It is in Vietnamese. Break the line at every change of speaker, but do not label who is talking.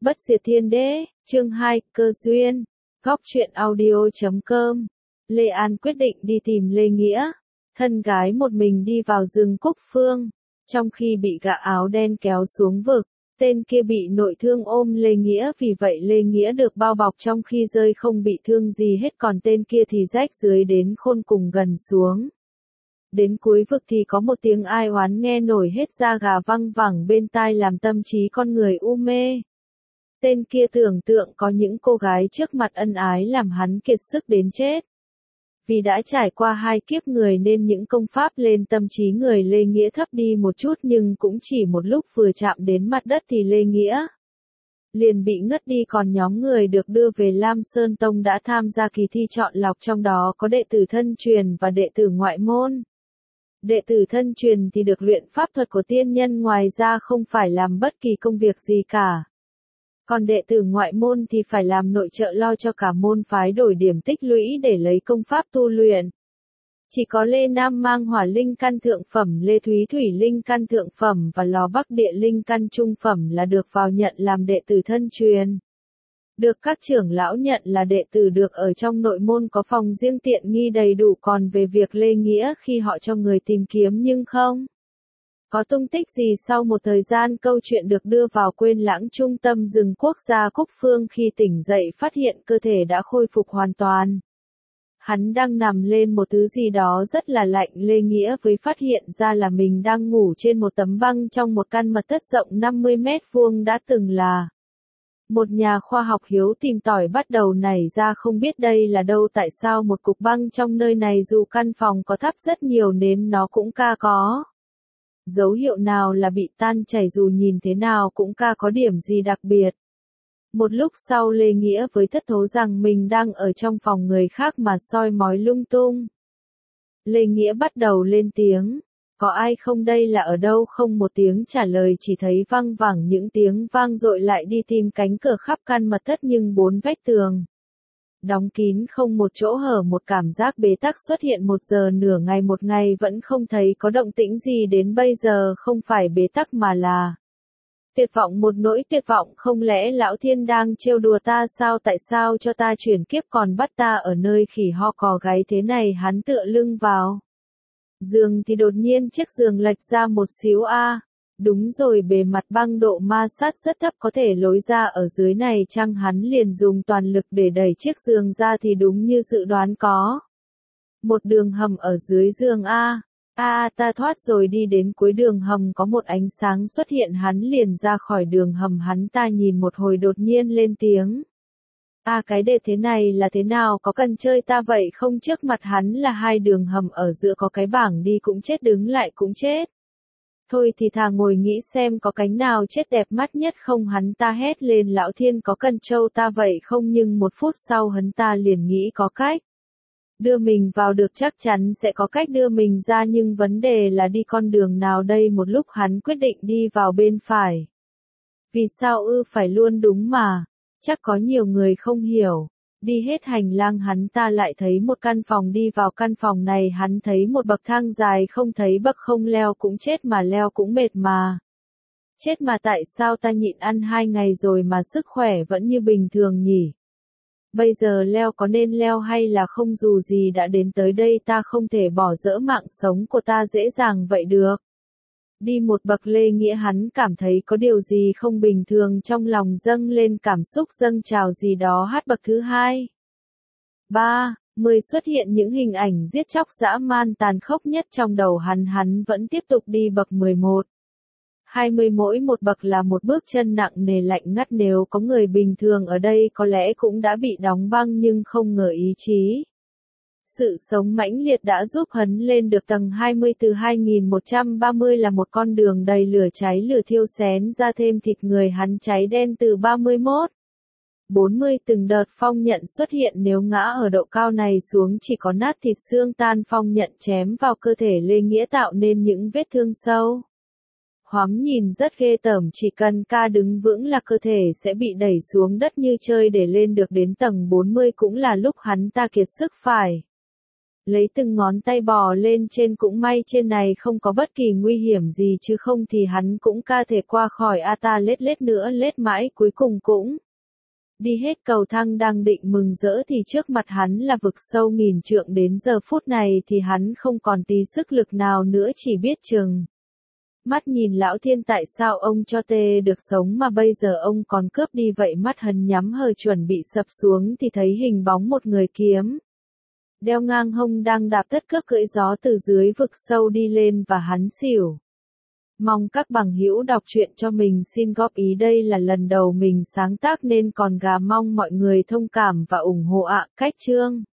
Bất diệt thiên đế, chương 2, cơ duyên. Góc truyện audio.com. Lê An quyết định đi tìm Lê Nghĩa. Thân gái một mình đi vào rừng Cúc Phương. Trong khi bị gã áo đen kéo xuống vực, tên kia bị nội thương ôm Lê Nghĩa, vì vậy Lê Nghĩa được bao bọc trong khi rơi không bị thương gì hết, còn tên kia thì rách dưới đến khôn cùng gần xuống. Đến cuối vực thì có một tiếng ai oán nghe nổi hết da gà văng vẳng bên tai, làm tâm trí con người u mê. Tên kia tưởng tượng có những cô gái trước mặt ân ái làm hắn kiệt sức đến chết. Vì đã trải qua 2 kiếp người nên những công pháp lên tâm trí người Lê Nghĩa thấp đi một chút, nhưng cũng chỉ một lúc vừa chạm đến mặt đất thì Lê Nghĩa liền bị ngất đi, còn nhóm người được đưa về Lam Sơn Tông đã tham gia kỳ thi chọn lọc, trong đó có đệ tử thân truyền và đệ tử ngoại môn. Đệ tử thân truyền thì được luyện pháp thuật của tiên nhân, ngoài ra không phải làm bất kỳ công việc gì cả. Còn đệ tử ngoại môn thì phải làm nội trợ, lo cho cả môn phái đổi điểm tích lũy để lấy công pháp tu luyện. Chỉ có Lê Nam mang hỏa linh căn thượng phẩm, Lê Thúy thủy linh căn thượng phẩm và Lò Bắc địa linh căn trung phẩm là được vào nhận làm đệ tử thân truyền. Được các trưởng lão nhận là đệ tử, được ở trong nội môn có phòng riêng tiện nghi đầy đủ. Còn về việc Lê Nghĩa khi họ cho người tìm kiếm nhưng không có tung tích gì, sau một thời gian câu chuyện được đưa vào quên lãng trung tâm rừng quốc gia Cúc Phương. Khi tỉnh dậy phát hiện cơ thể đã khôi phục hoàn toàn. Hắn đang nằm lên một thứ gì đó rất là lạnh. Lê Nghĩa với phát hiện ra là mình đang ngủ trên một tấm băng trong một căn mật thất rộng 50 mét vuông, đã từng là một nhà khoa học hiếu tìm tòi bắt đầu nảy ra không biết đây là đâu, tại sao một cục băng trong nơi này, dù căn phòng có thắp rất nhiều nến nó cũng có dấu hiệu nào là bị tan chảy, dù nhìn thế nào cũng có điểm gì đặc biệt. Một lúc sau Lê Nghĩa với thất thố rằng mình đang ở trong phòng người khác mà soi mói lung tung. Lê Nghĩa bắt đầu lên tiếng, có ai không, đây là ở đâu? Không một tiếng trả lời, chỉ thấy văng vẳng những tiếng vang dội. Lại đi tìm cánh cửa khắp căn mật thất nhưng 4 vách tường đóng kín, không một chỗ hở. Một cảm giác bế tắc xuất hiện. 1 giờ nửa ngày, một ngày vẫn không thấy có động tĩnh gì. Đến bây giờ không phải bế tắc mà là tuyệt vọng, một nỗi tuyệt vọng. Không lẽ Lão Thiên đang trêu đùa ta sao? Tại sao cho ta chuyển kiếp còn bắt ta ở nơi khỉ ho cò gáy thế này? Hắn tựa lưng vào giường thì đột nhiên chiếc giường lệch ra một xíu. Đúng rồi, bề mặt băng độ ma sát rất thấp, có thể lối ra ở dưới này chăng? Hắn liền dùng toàn lực để đẩy chiếc giường ra thì đúng như dự đoán, có một đường hầm ở dưới giường. Ta thoát rồi. Đi đến cuối đường hầm có một ánh sáng xuất hiện, hắn liền ra khỏi đường hầm. Hắn ta nhìn một hồi đột nhiên lên tiếng. Cái đề thế này là thế nào, có cần chơi ta vậy không? Trước mặt hắn là 2 đường hầm, ở giữa có cái bảng, đi cũng chết, đứng lại cũng chết. Thôi thì thà ngồi nghĩ xem có cánh nào chết đẹp mắt nhất không? Hắn ta hét lên, Lão Thiên có cần trâu ta vậy không? Nhưng 1 phút sau hắn ta liền nghĩ có cách đưa mình vào được, chắc chắn sẽ có cách đưa mình ra, nhưng vấn đề là đi con đường nào đây? Một lúc hắn quyết định đi vào bên phải. Vì sao phải luôn đúng mà? Chắc có nhiều người không hiểu. Đi hết hành lang hắn ta lại thấy một căn phòng, đi vào căn phòng này hắn thấy một bậc thang dài, không thấy bậc, không leo cũng chết mà leo cũng mệt mà. Chết mà, tại sao ta nhịn ăn 2 ngày rồi mà sức khỏe vẫn như bình thường nhỉ? Bây giờ leo có nên leo hay là không? Dù gì đã đến tới đây, ta không thể bỏ dỡ mạng sống của ta dễ dàng vậy được. Đi một bậc Lê Nghĩa hắn cảm thấy có điều gì không bình thường, trong lòng dâng lên cảm xúc dâng trào gì đó. Bậc thứ 2, 3, 10 xuất hiện những hình ảnh giết chóc dã man tàn khốc nhất trong đầu hắn vẫn tiếp tục đi. Bậc 11, 20, mỗi một bậc là một bước chân nặng nề lạnh ngắt. Nếu có người bình thường ở đây có lẽ cũng đã bị đóng băng, nhưng không ngờ ý chí sự sống mãnh liệt đã giúp hắn lên được tầng 20. Từ 2130 là một con đường đầy lửa cháy, lửa thiêu xén ra thêm thịt người hắn cháy đen. Từ 31, 40 từng đợt phong nhận xuất hiện, nếu ngã ở độ cao này xuống chỉ có nát thịt xương tan. Phong nhận chém vào cơ thể Lê Nghĩa tạo nên những vết thương sâu hoắm nhìn rất ghê tởm, chỉ cần đứng vững là cơ thể sẽ bị đẩy xuống đất như chơi. Để lên được đến tầng 40 cũng là lúc hắn ta kiệt sức phải lấy từng ngón tay bò lên trên, cũng may trên này không có bất kỳ nguy hiểm gì, chứ không thì hắn cũng ca thể qua khỏi ta lết nữa lết mãi cuối cùng cũng đi hết cầu thang. Đang định mừng rỡ thì trước mặt hắn là vực sâu nghìn trượng, đến giờ phút này thì hắn không còn tí sức lực nào nữa, chỉ biết chừng mắt nhìn lão thiên, tại sao ông cho tê được sống mà bây giờ ông còn cướp đi vậy. Mắt hắn nhắm hờ chuẩn bị sập xuống thì thấy hình bóng một người kiếm đeo ngang hông đang đạp tất cước cưỡi gió từ dưới vực sâu đi lên, và hắn xỉu. Mong các bằng hữu đọc truyện cho mình xin góp ý, đây là lần đầu mình sáng tác nên còn gà, mong mọi người thông cảm và ủng hộ ạ. Cách chương